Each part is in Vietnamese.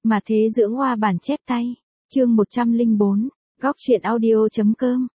Mà thế dưỡng hoa bản chép tay. Chương 104. Góc truyện audio.com.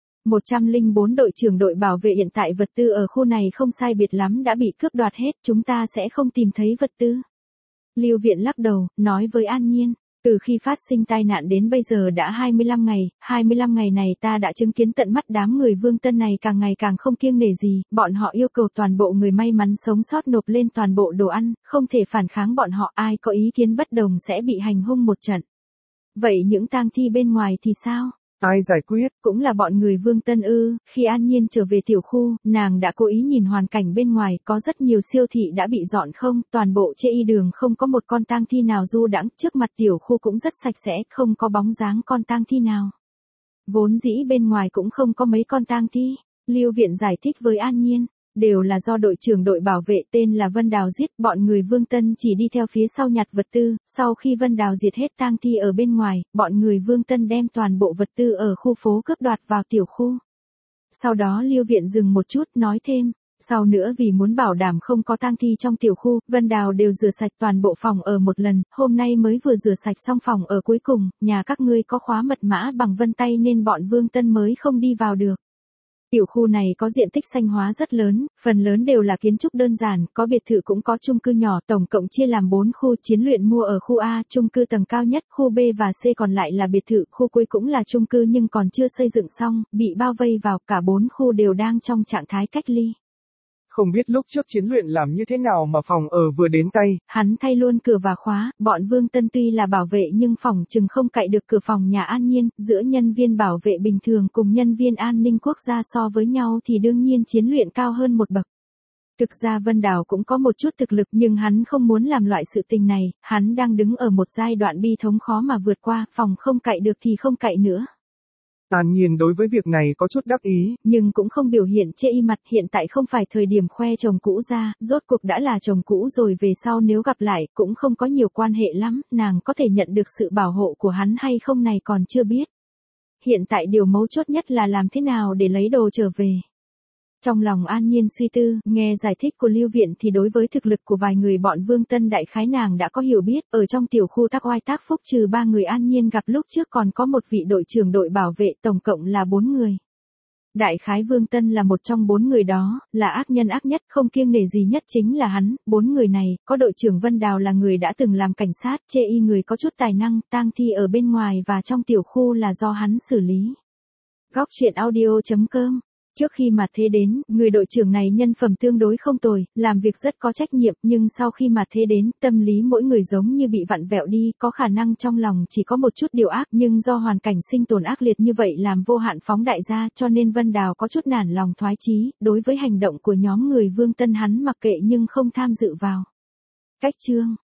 104 đội trưởng đội bảo vệ hiện tại vật tư ở khu này không sai biệt lắm đã bị cướp đoạt hết, chúng ta sẽ không tìm thấy vật tư. Lưu Viện lắc đầu, nói với An Nhiên, từ khi phát sinh tai nạn đến bây giờ đã 25 ngày, 25 ngày này ta đã chứng kiến tận mắt đám người Vương Tân này càng ngày càng không kiêng nể gì, bọn họ yêu cầu toàn bộ người may mắn sống sót nộp lên toàn bộ đồ ăn, không thể phản kháng bọn họ, ai có ý kiến bất đồng sẽ bị hành hung một trận. Vậy những tang thi bên ngoài thì sao? Ai giải quyết? Cũng là bọn người Vương Tân ư? Khi An Nhiên trở về tiểu khu, nàng đã cố ý nhìn hoàn cảnh bên ngoài, có rất nhiều siêu thị đã bị dọn không, toàn bộ trên y đường không có một con tang thi nào du đãng, trước mặt tiểu khu cũng rất sạch sẽ, không có bóng dáng con tang thi nào. Vốn dĩ bên ngoài cũng không có mấy con tang thi, Lưu Viện giải thích với An Nhiên. Đều là do đội trưởng đội bảo vệ tên là Vân Đào giết, bọn người Vương Tân chỉ đi theo phía sau nhặt vật tư, sau khi Vân Đào diệt hết tang thi ở bên ngoài, bọn người Vương Tân đem toàn bộ vật tư ở khu phố cướp đoạt vào tiểu khu. Sau đó Lưu Viện dừng một chút nói thêm, sau nữa vì muốn bảo đảm không có tang thi trong tiểu khu, Vân Đào đều rửa sạch toàn bộ phòng ở một lần, hôm nay mới vừa rửa sạch xong phòng ở cuối cùng, nhà các ngươi có khóa mật mã bằng vân tay nên bọn Vương Tân mới không đi vào được. Tiểu khu này có diện tích xanh hóa rất lớn, phần lớn đều là kiến trúc đơn giản, có biệt thự cũng có chung cư nhỏ, tổng cộng chia làm 4 khu. Chiến luyện mua ở khu A, chung cư tầng cao nhất, khu B và C còn lại là biệt thự, khu cuối cũng là chung cư nhưng còn chưa xây dựng xong, bị bao vây vào, cả 4 khu đều đang trong trạng thái cách ly. Không biết lúc trước Chiến luyện làm như thế nào mà phòng ở vừa đến tay. Hắn thay luôn cửa và khóa, bọn Vương Tân tuy là bảo vệ nhưng phòng chừng không cậy được cửa phòng nhà An Nhiên, giữa nhân viên bảo vệ bình thường cùng nhân viên an ninh quốc gia so với nhau thì đương nhiên Chiến luyện cao hơn một bậc. Thực ra Vân Đào cũng có một chút thực lực nhưng hắn không muốn làm loại sự tình này, hắn đang đứng ở một giai đoạn bi thống khó mà vượt qua, phòng không cậy được thì không cậy nữa. An Nhiên đối với việc này có chút đắc ý, nhưng cũng không biểu hiện chê y mặt, hiện tại không phải thời điểm khoe chồng cũ ra, rốt cuộc đã là chồng cũ rồi, về sau nếu gặp lại cũng không có nhiều quan hệ lắm, nàng có thể nhận được sự bảo hộ của hắn hay không này còn chưa biết. Hiện tại điều mấu chốt nhất là làm thế nào để lấy đồ trở về. Trong lòng An Nhiên suy tư, nghe giải thích của Lưu Viện thì đối với thực lực của vài người bọn Vương Tân đại khái nàng đã có hiểu biết, ở trong tiểu khu Tác Oai Tác Phúc trừ 3 người An Nhiên gặp lúc trước còn có một vị đội trưởng đội bảo vệ, tổng cộng là 4 người. Đại khái Vương Tân là một trong 4 người đó, là ác nhân ác nhất, không kiêng nể gì nhất chính là hắn. 4 người này, có đội trưởng Vân Đào là người đã từng làm cảnh sát, chê y người có chút tài năng, tang thi ở bên ngoài và trong tiểu khu là do hắn xử lý. Góc truyện audio.com. Trước khi mà thế đến, người đội trưởng này nhân phẩm tương đối không tồi, làm việc rất có trách nhiệm, nhưng sau khi mà thế đến, tâm lý mỗi người giống như bị vặn vẹo đi, có khả năng trong lòng chỉ có một chút điều ác, nhưng do hoàn cảnh sinh tồn ác liệt như vậy làm vô hạn phóng đại ra, cho nên Vân Đào có chút nản lòng thoái chí, đối với hành động của nhóm người Vương Tân hắn mặc kệ nhưng không tham dự vào. Cách chương